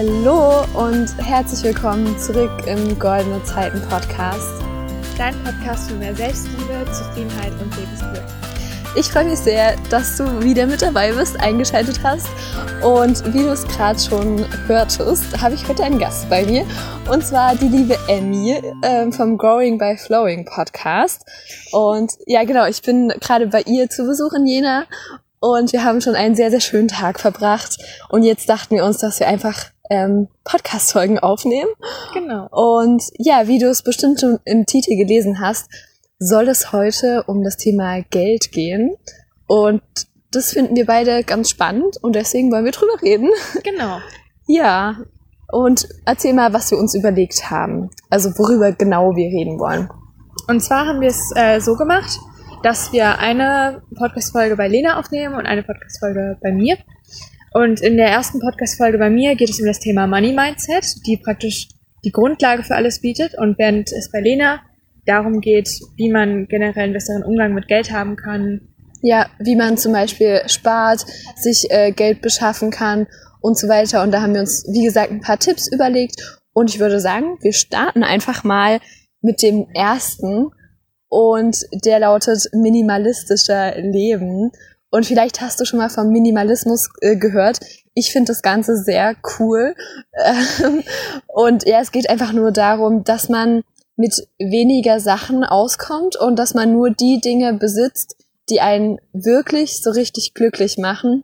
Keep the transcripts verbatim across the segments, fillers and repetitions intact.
Hallo und herzlich willkommen zurück im Goldene Zeiten Podcast. Dein Podcast für mehr Selbstliebe, Zufriedenheit und Lebensglück. Ich freue mich sehr, dass du wieder mit dabei bist, eingeschaltet hast. Und wie du es gerade schon hörtest, habe ich heute einen Gast bei mir. Und zwar die liebe Emmy äh, vom Growing by Flowing Podcast. Und ja, genau, ich bin gerade bei ihr zu Besuch in Jena. Und wir haben schon einen sehr, sehr schönen Tag verbracht. Und jetzt dachten wir uns, dass wir einfach ähm, Podcast-Folgen aufnehmen. Genau. Und ja, wie du es bestimmt schon im Titel gelesen hast, soll es heute um das Thema Geld gehen. Und das finden wir beide ganz spannend. Und deswegen wollen wir drüber reden. Genau. Ja, und erzähl mal, was wir uns überlegt haben. Also worüber genau wir reden wollen. Und zwar haben wir es äh, so gemacht, dass wir eine Podcast-Folge bei Lena aufnehmen und eine Podcast-Folge bei mir. Und in der ersten Podcast-Folge bei mir geht es um das Thema Money Mindset, die praktisch die Grundlage für alles bietet. Und während es bei Lena darum geht, wie man generell einen besseren Umgang mit Geld haben kann. Ja, wie man zum Beispiel spart, sich äh, Geld beschaffen kann und so weiter. Und da haben wir uns, wie gesagt, ein paar Tipps überlegt. Und ich würde sagen, wir starten einfach mal mit dem ersten. Und der lautet minimalistischer Leben. Und vielleicht hast du schon mal vom Minimalismus äh, gehört. Ich finde das Ganze sehr cool. Ähm, und ja, es geht einfach nur darum, dass man mit weniger Sachen auskommt und dass man nur die Dinge besitzt, die einen wirklich so richtig glücklich machen.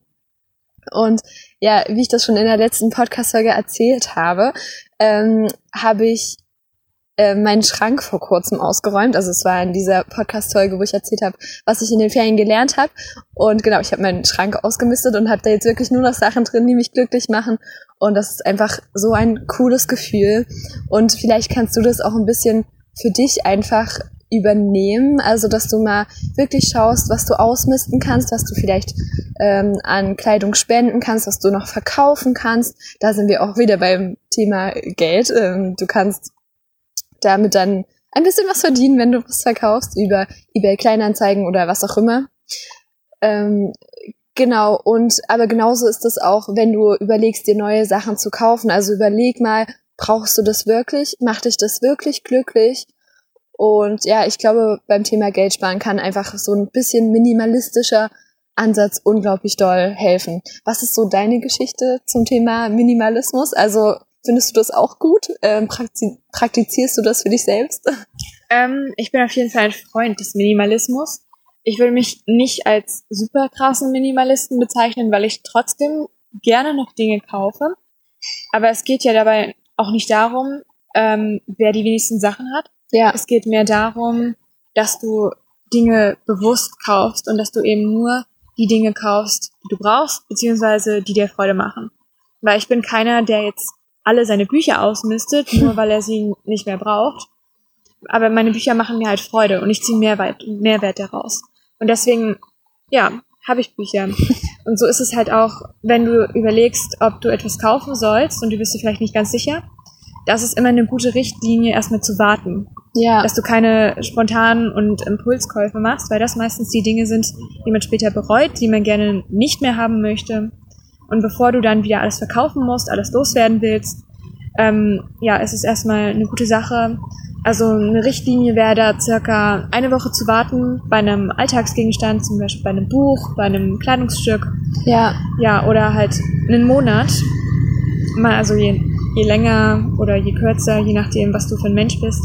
Und ja, wie ich das schon in der letzten Podcast-Folge erzählt habe, ähm, habe ich äh, meinen Schrank vor kurzem ausgeräumt. Also es war in dieser Podcast-Folge, wo ich erzählt habe, was ich in den Ferien gelernt habe. Und genau, ich habe meinen Schrank ausgemistet und habe da jetzt wirklich nur noch Sachen drin, die mich glücklich machen. Und das ist einfach so ein cooles Gefühl. Und vielleicht kannst du das auch ein bisschen für dich einfach übernehmen. Also, dass du mal wirklich schaust, was du ausmisten kannst, was du vielleicht ähm, an Kleidung spenden kannst, was du noch verkaufen kannst. Da sind wir auch wieder beim Thema Geld. Ähm, du kannst damit dann ein bisschen was verdienen, wenn du was verkaufst, über eBay Kleinanzeigen oder was auch immer. Ähm, genau, und aber genauso ist es auch, wenn du überlegst, dir neue Sachen zu kaufen. Also überleg mal, brauchst du das wirklich? Macht dich das wirklich glücklich? Und ja, ich glaube, beim Thema Geld sparen kann einfach so ein bisschen minimalistischer Ansatz unglaublich doll helfen. Was ist so deine Geschichte zum Thema Minimalismus? Also findest du das auch gut? Ähm, praktiz- praktizierst du das für dich selbst? Ähm, ich bin auf jeden Fall ein Freund des Minimalismus. Ich würde mich nicht als super krassen Minimalisten bezeichnen, weil ich trotzdem gerne noch Dinge kaufe. Aber es geht ja dabei auch nicht darum, ähm, wer die wenigsten Sachen hat. Ja. Es geht mehr darum, dass du Dinge bewusst kaufst und dass du eben nur die Dinge kaufst, die du brauchst, beziehungsweise die dir Freude machen. Weil ich bin keiner, der jetzt alle seine Bücher ausmistet, nur weil er sie nicht mehr braucht. Aber meine Bücher machen mir halt Freude und ich ziehe Mehrwert, Mehrwert daraus. Und deswegen, ja, habe ich Bücher. Und so ist es halt auch, wenn du überlegst, ob du etwas kaufen sollst und du bist dir vielleicht nicht ganz sicher. Das ist immer eine gute Richtlinie, erstmal zu warten. Ja. Dass du keine spontanen und Impulskäufe machst, weil das meistens die Dinge sind, die man später bereut, die man gerne nicht mehr haben möchte. Und bevor du dann wieder alles verkaufen musst, alles loswerden willst, ähm, ja, es ist erstmal eine gute Sache. Also eine Richtlinie wäre da circa eine Woche zu warten bei einem Alltagsgegenstand, zum Beispiel bei einem Buch, bei einem Kleidungsstück. Ja. Ja, oder halt einen Monat. Mal, also je, je länger oder je kürzer, je nachdem, was du für ein Mensch bist.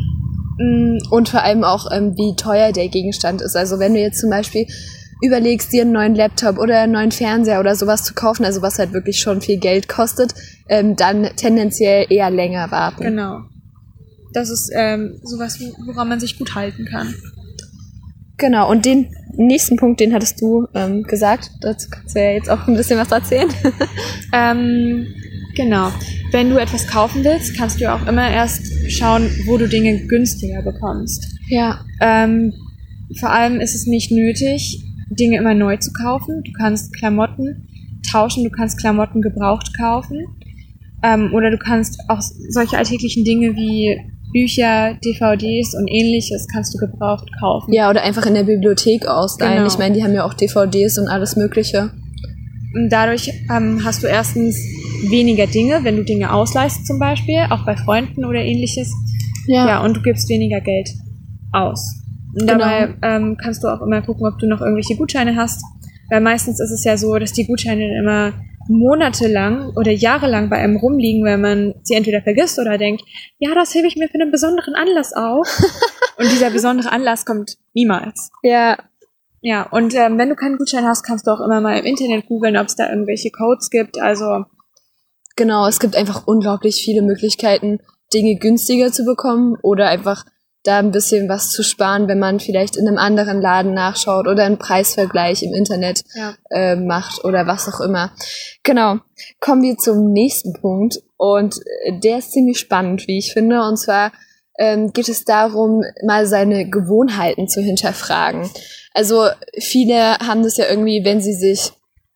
Und vor allem auch, ähm, wie teuer der Gegenstand ist. Also wenn du jetzt zum Beispiel überlegst, dir einen neuen Laptop oder einen neuen Fernseher oder sowas zu kaufen, also was halt wirklich schon viel Geld kostet, ähm, dann tendenziell eher länger warten. Genau. Das ist ähm, sowas, woran man sich gut halten kann. Genau, und den nächsten Punkt, den hattest du ähm, gesagt. Dazu kannst du ja jetzt auch ein bisschen was erzählen. ähm, genau. Wenn du etwas kaufen willst, kannst du auch immer erst schauen, wo du Dinge günstiger bekommst. Ja. Ähm, vor allem ist es nicht nötig, Dinge immer neu zu kaufen. Du kannst Klamotten tauschen, du kannst Klamotten gebraucht kaufen. Ähm, oder du kannst auch solche alltäglichen Dinge wie Bücher, D V Ds und ähnliches kannst du gebraucht kaufen. Ja, oder einfach in der Bibliothek ausleihen. Genau. Ich meine, die haben ja auch D V Ds und alles Mögliche. Und dadurch ähm, hast du erstens weniger Dinge, wenn du Dinge ausleihst zum Beispiel, auch bei Freunden oder ähnliches. Ja. Ja, und du gibst weniger Geld aus. Und Genau. dabei ähm, kannst du auch immer gucken, ob du noch irgendwelche Gutscheine hast. Weil meistens ist es ja so, dass die Gutscheine dann immer monatelang oder jahrelang bei einem rumliegen, weil man sie entweder vergisst oder denkt, ja, das hebe ich mir für einen besonderen Anlass auf. Und dieser besondere Anlass kommt niemals. Ja. Ja, und ähm, wenn du keinen Gutschein hast, kannst du auch immer mal im Internet googeln, ob es da irgendwelche Codes gibt. Also Genau, es gibt einfach unglaublich viele Möglichkeiten, Dinge günstiger zu bekommen oder einfach da ein bisschen was zu sparen, wenn man vielleicht in einem anderen Laden nachschaut oder einen Preisvergleich im Internet ja. äh, macht oder was auch immer. Genau, kommen wir zum nächsten Punkt und der ist ziemlich spannend, wie ich finde, und zwar ähm, geht es darum, mal seine Gewohnheiten zu hinterfragen. Also viele haben das ja irgendwie, wenn sie sich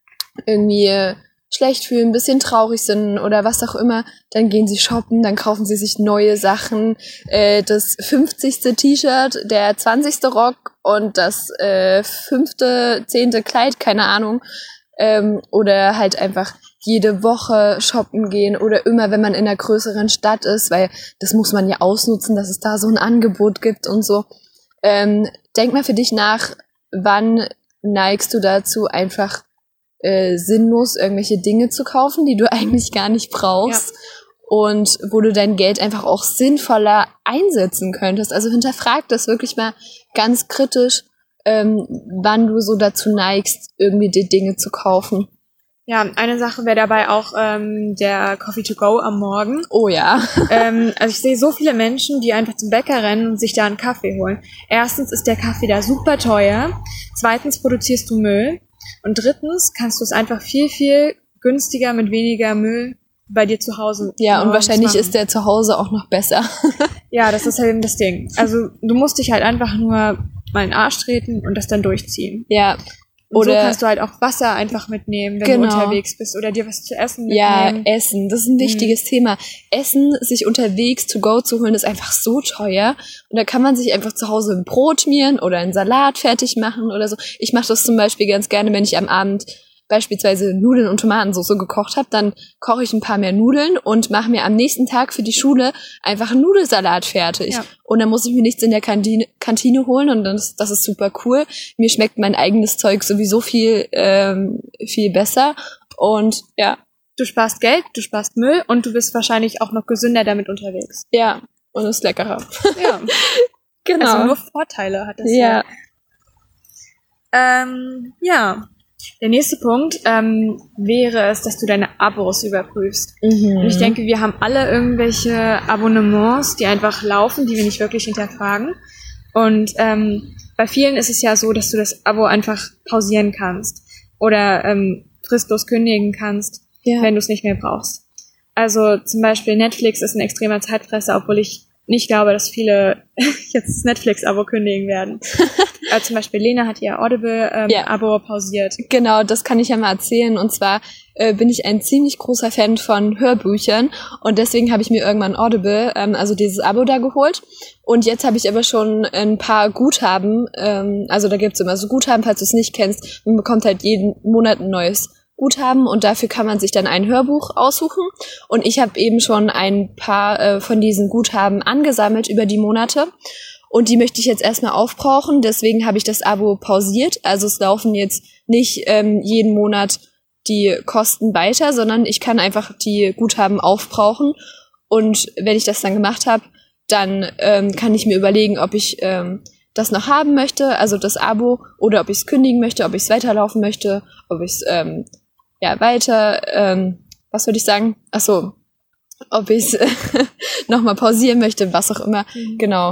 irgendwie schlecht fühlen, ein bisschen traurig sind oder was auch immer, dann gehen sie shoppen, dann kaufen sie sich neue Sachen, äh, das fünfzigste T-Shirt, der zwanzigste Rock und das äh, fünfte, zehnte Kleid, keine Ahnung, ähm, oder halt einfach jede Woche shoppen gehen oder immer, wenn man in einer größeren Stadt ist, weil das muss man ja ausnutzen, dass es da so ein Angebot gibt und so. Ähm, denk mal für dich nach, wann neigst du dazu, einfach Äh, sinnlos irgendwelche Dinge zu kaufen, die du eigentlich gar nicht brauchst, ja. Und wo du dein Geld einfach auch sinnvoller einsetzen könntest. Also hinterfrag das wirklich mal ganz kritisch, ähm, wann du so dazu neigst, irgendwie die Dinge zu kaufen. Ja, eine Sache wäre dabei auch ähm, der Coffee to go am Morgen. Oh ja. ähm, also ich sehe so viele Menschen, die einfach zum Bäcker rennen und sich da einen Kaffee holen. Erstens ist der Kaffee da super teuer. Zweitens produzierst du Müll. Und drittens kannst du es einfach viel, viel günstiger mit weniger Müll bei dir zu Hause. Ja, und wahrscheinlich machen. Ist der zu Hause auch noch besser. Ja, das ist halt eben das Ding. Also du musst dich halt einfach nur mal in den Arsch treten und das dann durchziehen. Ja. Und oder so kannst du halt auch Wasser einfach mitnehmen, wenn genau. du unterwegs bist oder dir was zu essen mitnehmen. Ja, Essen, das ist ein wichtiges mhm. Thema. Essen, sich unterwegs to go zu holen, ist einfach so teuer. Und da kann man sich einfach zu Hause ein Brot schmieren oder einen Salat fertig machen oder so. Ich mache das zum Beispiel ganz gerne, wenn ich am Abend beispielsweise Nudeln und Tomatensauce gekocht habe, dann koche ich ein paar mehr Nudeln und mache mir am nächsten Tag für die Schule einfach einen Nudelsalat fertig. Ja. Und dann muss ich mir nichts in der Kantine, Kantine holen und das, das ist super cool. Mir schmeckt mein eigenes Zeug sowieso viel, ähm, viel besser. Und ja. Du sparst Geld, du sparst Müll und du bist wahrscheinlich auch noch gesünder damit unterwegs. Ja, und ist leckerer. Ja, genau. Also nur Vorteile hat das ja. Ja. Ähm, ja. Der nächste Punkt ähm, wäre es, dass du deine Abos überprüfst. Mhm. Und ich denke, wir haben alle irgendwelche Abonnements, die einfach laufen, die wir nicht wirklich hinterfragen. Und ähm, bei vielen ist es ja so, dass du das Abo einfach pausieren kannst oder ähm, fristlos kündigen kannst, ja. wenn du es nicht mehr brauchst. Also zum Beispiel Netflix ist ein extremer Zeitfresser, obwohl ich nicht glaube, dass viele jetzt das Netflix-Abo kündigen werden. Also zum Beispiel Lena hat ihr Audible-Abo ähm, ja. pausiert. Genau, das kann ich ja mal erzählen. Und zwar äh, bin ich ein ziemlich großer Fan von Hörbüchern. Und deswegen habe ich mir irgendwann Audible, ähm, also dieses Abo da geholt. Und jetzt habe ich aber schon ein paar Guthaben. Ähm, also da gibt's immer so Guthaben, falls du es nicht kennst. Man bekommt halt jeden Monat ein neues Guthaben und dafür kann man sich dann ein Hörbuch aussuchen. Und ich habe eben schon ein paar äh, von diesen Guthaben angesammelt über die Monate. Und die möchte ich jetzt erstmal aufbrauchen, deswegen habe ich das Abo pausiert. Also es laufen jetzt nicht ähm, jeden Monat die Kosten weiter, sondern ich kann einfach die Guthaben aufbrauchen. Und wenn ich das dann gemacht habe, dann ähm, kann ich mir überlegen, ob ich ähm, das noch haben möchte, also das Abo, oder ob ich es kündigen möchte, ob ich es weiterlaufen möchte, ob ich es ähm, ja weiter, ähm, was würde ich sagen? Ach so, ob ich es nochmal pausieren möchte, was auch immer, mhm. genau.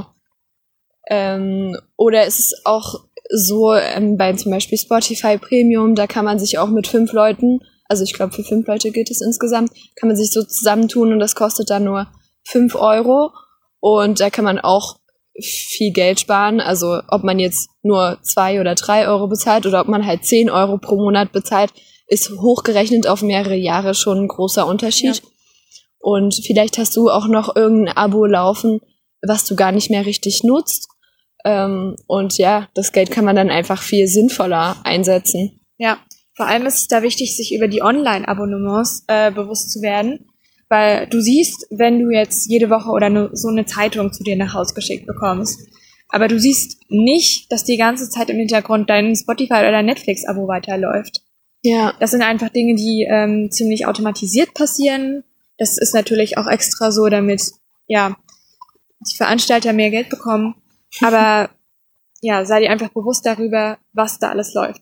Ähm, oder es ist auch so, ähm, bei zum Beispiel Spotify Premium, da kann man sich auch mit fünf Leuten, also ich glaube für fünf Leute geht es insgesamt, kann man sich so zusammentun und das kostet dann nur fünf Euro und da kann man auch viel Geld sparen, also ob man jetzt nur zwei oder drei Euro bezahlt oder ob man halt zehn Euro pro Monat bezahlt, ist hochgerechnet auf mehrere Jahre schon ein großer Unterschied. Ja. Und vielleicht hast du auch noch irgendein Abo laufen, was du gar nicht mehr richtig nutzt. Ähm, und ja, das Geld kann man dann einfach viel sinnvoller einsetzen. Ja, Vor allem ist es da wichtig, sich über die Online-Abonnements äh, bewusst zu werden, weil du siehst, wenn du jetzt jede Woche oder nur so eine Zeitung zu dir nach Hause geschickt bekommst, aber du siehst nicht, dass die ganze Zeit im Hintergrund dein Spotify- oder Netflix-Abo weiterläuft. Ja. Das sind einfach Dinge, die ähm, ziemlich automatisiert passieren. Das ist natürlich auch extra so, damit ja die Veranstalter mehr Geld bekommen. Aber ja, sei dir einfach bewusst darüber, was da alles läuft.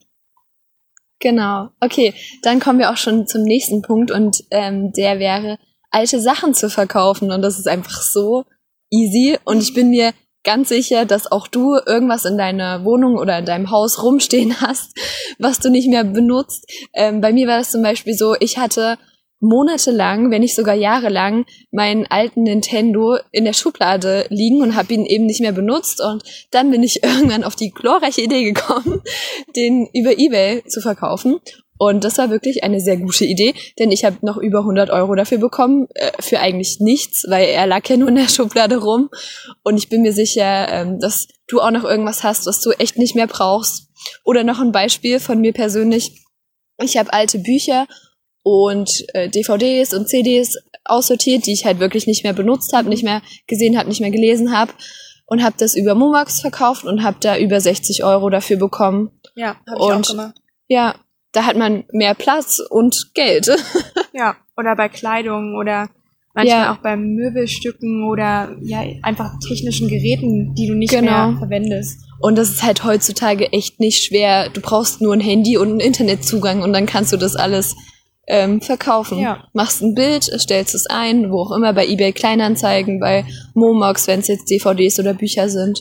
Genau. Okay, dann kommen wir auch schon zum nächsten Punkt und ähm, der wäre, alte Sachen zu verkaufen. Und das ist einfach so easy. Und ich bin mir ganz sicher, dass auch du irgendwas in deiner Wohnung oder in deinem Haus rumstehen hast, was du nicht mehr benutzt. Ähm, bei mir war das zum Beispiel so, ich hatte monatelang, wenn nicht sogar jahrelang, meinen alten Nintendo in der Schublade liegen und habe ihn eben nicht mehr benutzt. Und dann bin ich irgendwann auf die glorreiche Idee gekommen, den über eBay zu verkaufen. Und das war wirklich eine sehr gute Idee, denn ich habe noch über hundert Euro dafür bekommen, äh, für eigentlich nichts, weil er lag ja nur in der Schublade rum. Und ich bin mir sicher, ähm, dass du auch noch irgendwas hast, was du echt nicht mehr brauchst. Oder noch ein Beispiel von mir persönlich. Ich habe alte Bücher und äh, D V Ds und C Ds aussortiert, die ich halt wirklich nicht mehr benutzt habe, nicht mehr gesehen habe, nicht mehr gelesen habe. Und habe das über Momox verkauft und habe da über sechzig Euro dafür bekommen. Ja, habe ich und, auch gemacht. Ja, da hat man mehr Platz und Geld. Ja, oder bei Kleidung oder manchmal Ja. auch bei Möbelstücken oder ja einfach technischen Geräten, die du nicht Genau. mehr verwendest. Und das ist halt heutzutage echt nicht schwer. Du brauchst nur ein Handy und einen Internetzugang und dann kannst du das alles ähm, verkaufen. Ja. Machst ein Bild, stellst es ein, wo auch immer, bei eBay Kleinanzeigen, bei Momox, wenn es jetzt D V Ds oder Bücher sind.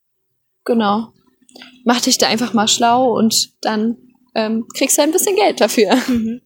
Genau. Mach dich da einfach mal schlau und dann ähm, kriegst du ein bisschen Geld dafür. Mhm.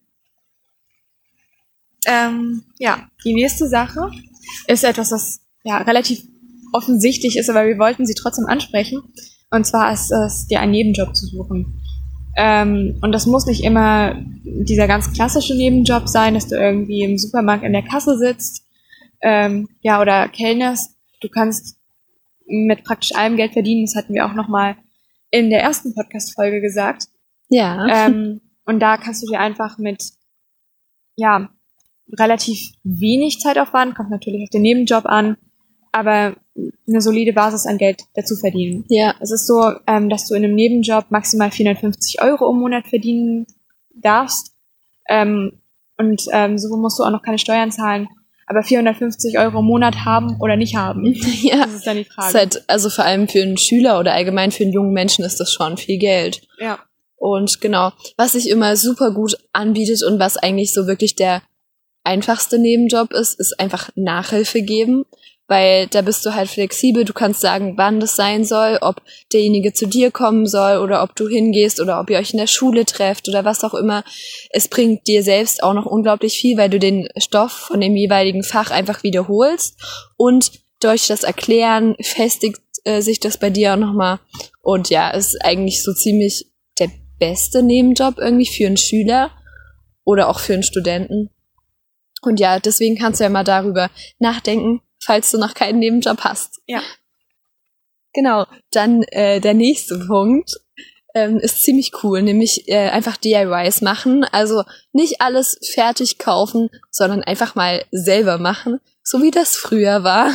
Ähm, ja, die nächste Sache ist etwas, was ja relativ offensichtlich ist, aber wir wollten sie trotzdem ansprechen. Und zwar ist es, dir einen Nebenjob zu suchen. Ähm, und das muss nicht immer dieser ganz klassische Nebenjob sein, dass du irgendwie im Supermarkt in der Kasse sitzt, ähm, ja, oder kellnerst. Du kannst mit praktisch allem Geld verdienen. Das hatten wir auch nochmal in der ersten Podcast-Folge gesagt. Ja. Ähm, und da kannst du dir einfach mit, ja, relativ wenig Zeitaufwand, kommt natürlich auf den Nebenjob an, aber eine solide Basis an Geld dazu verdienen. Ja. Es ist so, ähm, dass du in einem Nebenjob maximal vierhundertfünfzig Euro im Monat verdienen darfst. Ähm, und ähm, so musst du auch noch keine Steuern zahlen. Aber vierhundertfünfzig Euro im Monat haben oder nicht haben, Ja. das ist dann die Frage. Ist halt, also vor allem für einen Schüler oder allgemein für einen jungen Menschen ist das schon viel Geld. Ja. Und genau, was sich immer super gut anbietet und was eigentlich so wirklich der einfachste Nebenjob ist, ist einfach Nachhilfe geben, weil da bist du halt flexibel, du kannst sagen, wann das sein soll, ob derjenige zu dir kommen soll oder ob du hingehst oder ob ihr euch in der Schule trefft oder was auch immer. Es bringt dir selbst auch noch unglaublich viel, weil du den Stoff von dem jeweiligen Fach einfach wiederholst und durch das Erklären festigt äh, sich das bei dir auch nochmal. Und ja, es ist eigentlich so ziemlich der beste Nebenjob irgendwie für einen Schüler oder auch für einen Studenten. Und ja, deswegen kannst du ja mal darüber nachdenken, falls du noch keinen Nebenjob hast. Ja. Genau, dann äh, der nächste Punkt ähm, ist ziemlich cool, nämlich äh, einfach D I Ys machen. Also nicht alles fertig kaufen, sondern einfach mal selber machen, so wie das früher war.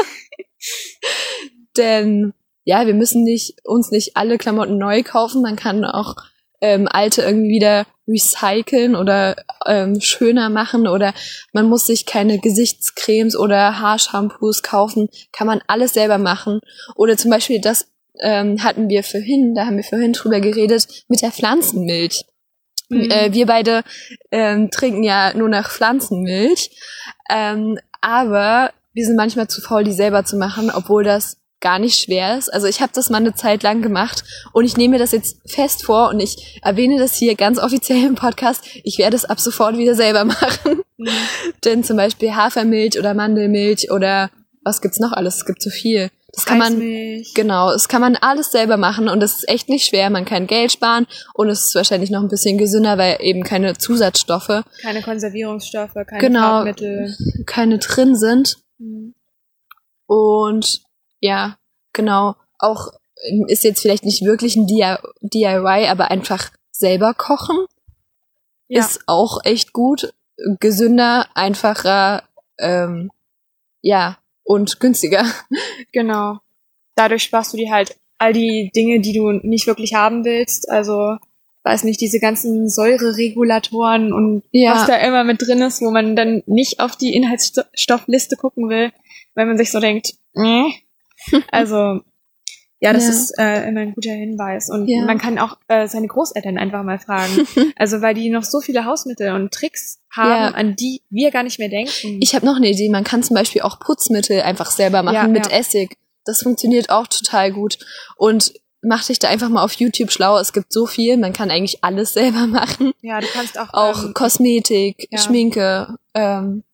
Denn ja, wir müssen nicht uns nicht alle Klamotten neu kaufen, man kann auch ähm, alte irgendwie wieder recyceln oder ähm, schöner machen oder man muss sich keine Gesichtscremes oder Haarshampoos kaufen, kann man alles selber machen. Oder zum Beispiel das ähm, hatten wir vorhin, da haben wir vorhin drüber geredet, mit der Pflanzenmilch. Mhm. Äh, wir beide ähm, trinken ja nur nach Pflanzenmilch, ähm, aber wir sind manchmal zu faul, die selber zu machen, obwohl das gar nicht schwer ist. Also ich habe das mal eine Zeit lang gemacht und ich nehme mir das jetzt fest vor und ich erwähne das hier ganz offiziell im Podcast. Ich werde es ab sofort wieder selber machen. Mhm. Denn zum Beispiel Hafermilch oder Mandelmilch oder was gibt's noch alles? Es gibt so viel. Das kann man, genau, das kann man alles selber machen und das ist echt nicht schwer. Man kann Geld sparen und es ist wahrscheinlich noch ein bisschen gesünder, weil eben keine Zusatzstoffe, keine Konservierungsstoffe, keine genau, Farbmittel, keine drin sind. Mhm. Und ja, genau, auch ist jetzt vielleicht nicht wirklich ein D I Y, aber einfach selber kochen Ja. ist auch echt gut. Gesünder, einfacher, ähm, ja, und günstiger. Genau. Dadurch sparst du dir halt all die Dinge, die du nicht wirklich haben willst. Also, weiß nicht, diese ganzen Säureregulatoren und Ja. was da immer mit drin ist, wo man dann nicht auf die Inhaltsstoffliste gucken will, weil man sich so denkt, nee. Also, ja, das Ja. ist äh, immer ein guter Hinweis. Und Ja. man kann auch äh, seine Großeltern einfach mal fragen. Also, weil die noch so viele Hausmittel und Tricks haben, Ja. an die wir gar nicht mehr denken. Ich habe noch eine Idee. Man kann zum Beispiel auch Putzmittel einfach selber machen Ja, mit ja. Essig. Das funktioniert auch total gut. Und mach dich da einfach mal auf YouTube schlau. Es gibt so viel. Man kann eigentlich alles selber machen. Ja, du kannst auch... Auch ähm, Kosmetik, ja. Schminke. Ähm,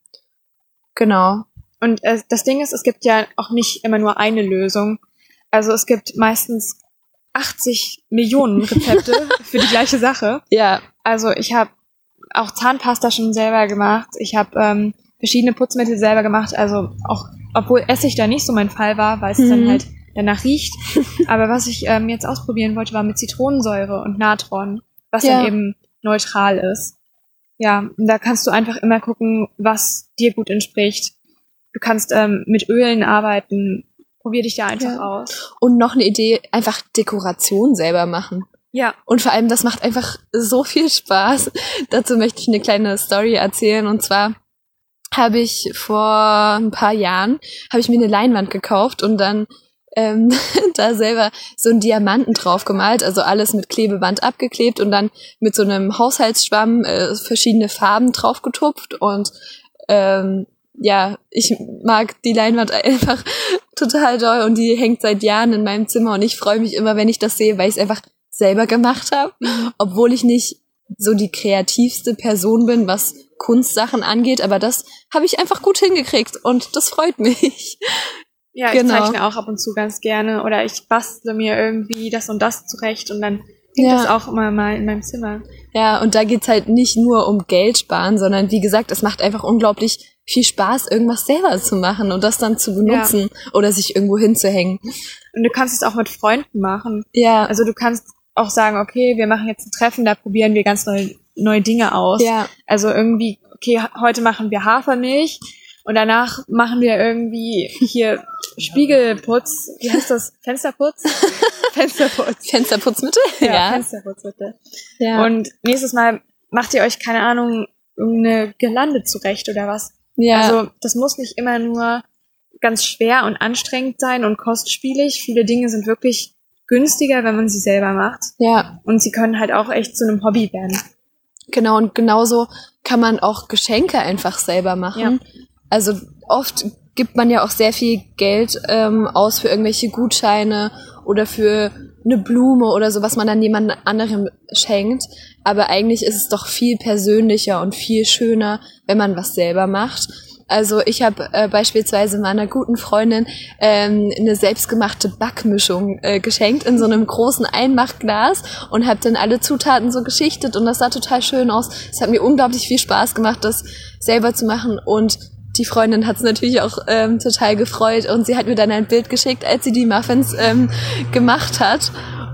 genau. Und äh, das Ding ist, es gibt ja auch nicht immer nur eine Lösung. Also es gibt meistens achtzig Millionen Rezepte für die gleiche Sache. Ja, Also ich habe auch Zahnpasta schon selber gemacht. Ich habe ähm, verschiedene Putzmittel selber gemacht. Also auch, obwohl Essig da nicht so mein Fall war, weil es Mhm. dann halt danach riecht. Aber was ich ähm, jetzt ausprobieren wollte, war mit Zitronensäure und Natron, was Ja. dann eben neutral ist. Ja, und da kannst du einfach immer gucken, was dir gut entspricht. Du kannst ähm, mit Ölen arbeiten. Probier dich da einfach Ja. aus. und noch eine Idee, einfach Dekoration selber machen. Ja, Und vor allem, das macht einfach so viel Spaß. Dazu möchte ich eine kleine Story erzählen. Und zwar habe ich vor ein paar Jahren, habe ich mir eine Leinwand gekauft und dann ähm, da selber so einen Diamanten drauf gemalt, also alles mit Klebeband abgeklebt und dann mit so einem Haushaltsschwamm äh, verschiedene Farben draufgetupft und ähm, ja, ich mag die Leinwand einfach total doll und die hängt seit Jahren in meinem Zimmer und ich freue mich immer, wenn ich das sehe, weil ich es einfach selber gemacht habe, obwohl ich nicht so die kreativste Person bin, was Kunstsachen angeht, aber das habe ich einfach gut hingekriegt und das freut mich. ja, Genau. ich zeichne auch ab und zu ganz gerne oder ich bastle mir irgendwie das und das zurecht und dann hängt Ja. das auch immer mal in meinem Zimmer. Ja, und da geht's halt nicht nur um Geld sparen, sondern wie gesagt, es macht einfach unglaublich viel Spaß, irgendwas selber zu machen und das dann zu benutzen oder sich irgendwo hinzuhängen. Und du kannst es auch mit Freunden machen. Ja, Also du kannst auch sagen, okay, wir machen jetzt ein Treffen, da probieren wir ganz neue, neue Dinge aus. ja, Also irgendwie, okay, heute machen wir Hafermilch und danach machen wir irgendwie hier Spiegelputz. Wie heißt das? Fensterputz? Fensterputz. Fensterputzmittel? Ja, Ja, Fensterputz bitte. ja, Und nächstes Mal macht ihr euch, keine Ahnung, irgendeine Girlande zurecht oder was. ja, Also das muss nicht immer nur ganz schwer und anstrengend sein und kostspielig. Viele Dinge sind wirklich günstiger, wenn man sie selber macht. ja. Und sie können halt auch echt zu einem Hobby werden. Genau, und genauso kann man auch Geschenke einfach selber machen. Ja. Also oft gibt man ja auch sehr viel Geld ähm, aus für irgendwelche Gutscheine oder für eine Blume oder so, was man dann jemand anderem schenkt. Aber eigentlich ist es doch viel persönlicher und viel schöner, wenn man was selber macht. Also ich habe äh, beispielsweise meiner guten Freundin ähm, eine selbstgemachte Backmischung äh, geschenkt in so einem großen Einmachglas und habe dann alle Zutaten so geschichtet und das sah total schön aus. Es hat mir unglaublich viel Spaß gemacht, das selber zu machen und die Freundin hat es natürlich auch ähm, total gefreut und sie hat mir dann ein Bild geschickt, als sie die Muffins ähm, gemacht hat.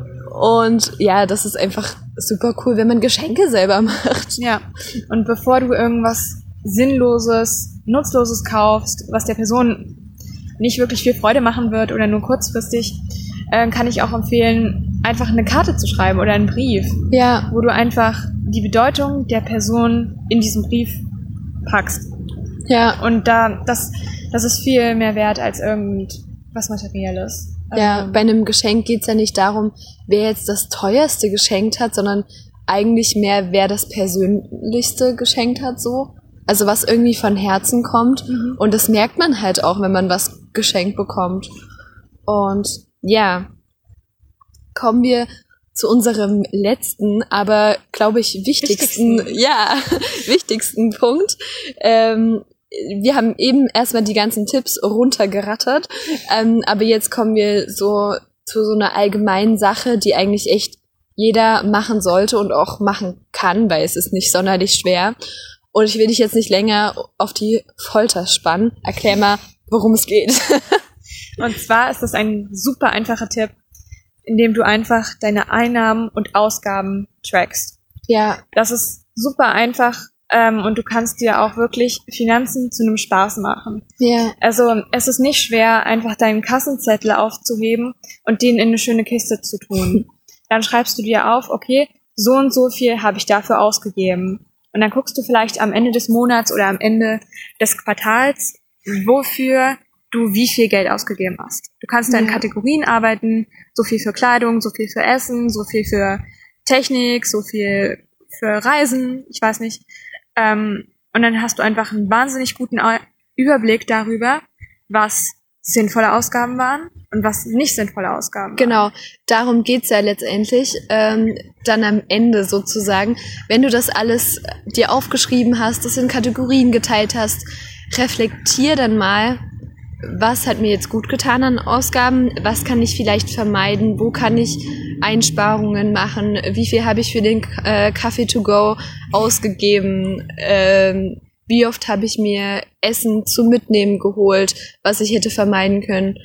Und ja, das ist einfach super cool, wenn man Geschenke selber macht. Ja. Und bevor du irgendwas Sinnloses, Nutzloses kaufst, was der Person nicht wirklich viel Freude machen wird oder nur kurzfristig, äh, kann ich auch empfehlen, einfach eine Karte zu schreiben oder einen Brief, Ja, wo du einfach die Bedeutung der Person in diesem Brief packst. ja, Und da, das, das ist viel mehr wert als irgendwas Materielles. ja. Also, Bei einem Geschenk geht's ja nicht darum, wer jetzt das teuerste geschenkt hat, sondern eigentlich mehr, wer das persönlichste geschenkt hat, so. Also was irgendwie von Herzen kommt. Mhm. Und das merkt man halt auch, wenn man was geschenkt bekommt. Und ja, kommen wir zu unserem letzten, aber glaube ich wichtigsten, Wichtigsten. ja, wichtigsten Punkt. Ähm, wir haben eben erstmal die ganzen Tipps runtergerattert, ähm, aber jetzt kommen wir so zu so einer allgemeinen Sache, die eigentlich echt jeder machen sollte und auch machen kann, weil es ist nicht sonderlich schwer. Und ich will dich jetzt nicht länger auf die Folter spannen. Erklär mal, worum es geht. und zwar ist das ein super einfacher Tipp, in dem du einfach deine Einnahmen und Ausgaben trackst. Ja, Das ist super einfach ähm, und du kannst dir auch wirklich Finanzen zu einem Spaß machen. Ja. Also es ist nicht schwer, einfach deinen Kassenzettel aufzuheben und den in eine schöne Kiste zu tun. Dann schreibst du dir auf, okay, so und so viel habe ich dafür ausgegeben. Und dann guckst du vielleicht am Ende des Monats oder am Ende des Quartals, wofür du wie viel Geld ausgegeben hast. Du kannst da in Ja. Kategorien arbeiten, so viel für Kleidung, so viel für Essen, so viel für Technik, so viel für Reisen, ich weiß nicht. Ähm, und dann hast du einfach einen wahnsinnig guten Au- Überblick darüber, was sinnvolle Ausgaben waren und was nicht sinnvolle Ausgaben waren. Genau, darum geht's ja letztendlich, ähm, dann am Ende sozusagen. Wenn du das alles dir aufgeschrieben hast, das in Kategorien geteilt hast, reflektier dann mal, was hat mir jetzt gut getan an Ausgaben, was kann ich vielleicht vermeiden, wo kann ich Einsparungen machen, wie viel habe ich für den äh, Kaffee to go ausgegeben, ähm, wie oft habe ich mir Essen zum Mitnehmen geholt, was ich hätte vermeiden können.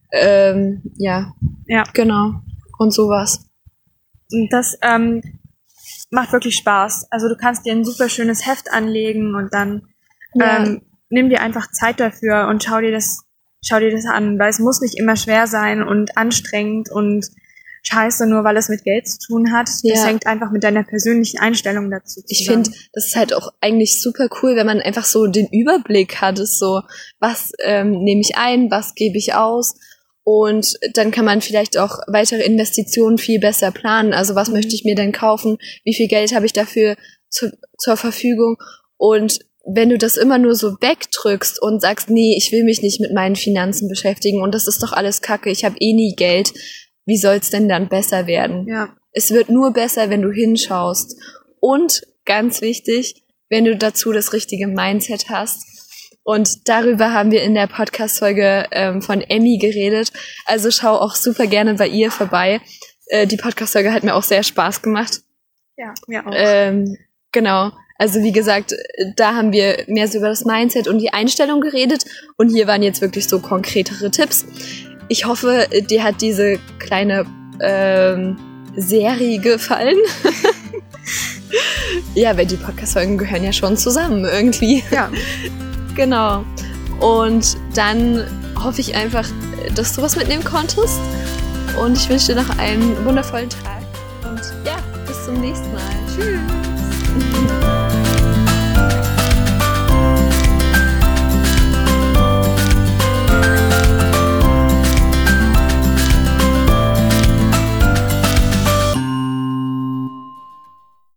Ähm, ja, Ja. genau. Und sowas. Und das ähm, macht wirklich Spaß. Also du kannst dir ein super schönes Heft anlegen und dann Ja. ähm, nimm dir einfach Zeit dafür und schau dir das, schau dir das an, weil es muss nicht immer schwer sein und anstrengend und scheiße, nur weil es mit Geld zu tun hat. Das Ja. hängt einfach mit deiner persönlichen Einstellung dazu zusammen. Ich finde, das ist halt auch eigentlich super cool, wenn man einfach so den Überblick hat, ist so, was ähm, nehme ich ein, was gebe ich aus, und dann kann man vielleicht auch weitere Investitionen viel besser planen. Also was Mhm. möchte ich mir denn kaufen, wie viel Geld habe ich dafür zu, zur Verfügung, und wenn du das immer nur so wegdrückst und sagst, nee, ich will mich nicht mit meinen Finanzen beschäftigen und das ist doch alles Kacke, ich habe eh nie Geld, wie soll's denn dann besser werden? Ja. Es wird nur besser, wenn du hinschaust. Und ganz wichtig, wenn du dazu das richtige Mindset hast. Und darüber haben wir in der Podcast-Folge ähm, von Emmy geredet. Also schau auch super gerne bei ihr vorbei. Äh, die Podcast-Folge hat mir auch sehr Spaß gemacht. Ja, mir auch. Ähm, genau. Also wie gesagt, da haben wir mehr so über das Mindset und die Einstellung geredet. Und hier waren jetzt wirklich so konkretere Tipps. Ich hoffe, dir hat diese kleine ähm, Serie gefallen. Ja, weil die Podcast-Folgen gehören ja schon zusammen irgendwie. Ja. Genau. Und dann hoffe ich einfach, dass du was mitnehmen konntest. Und ich wünsche dir noch einen wundervollen Tag. Und ja, bis zum nächsten Mal. Tschüss.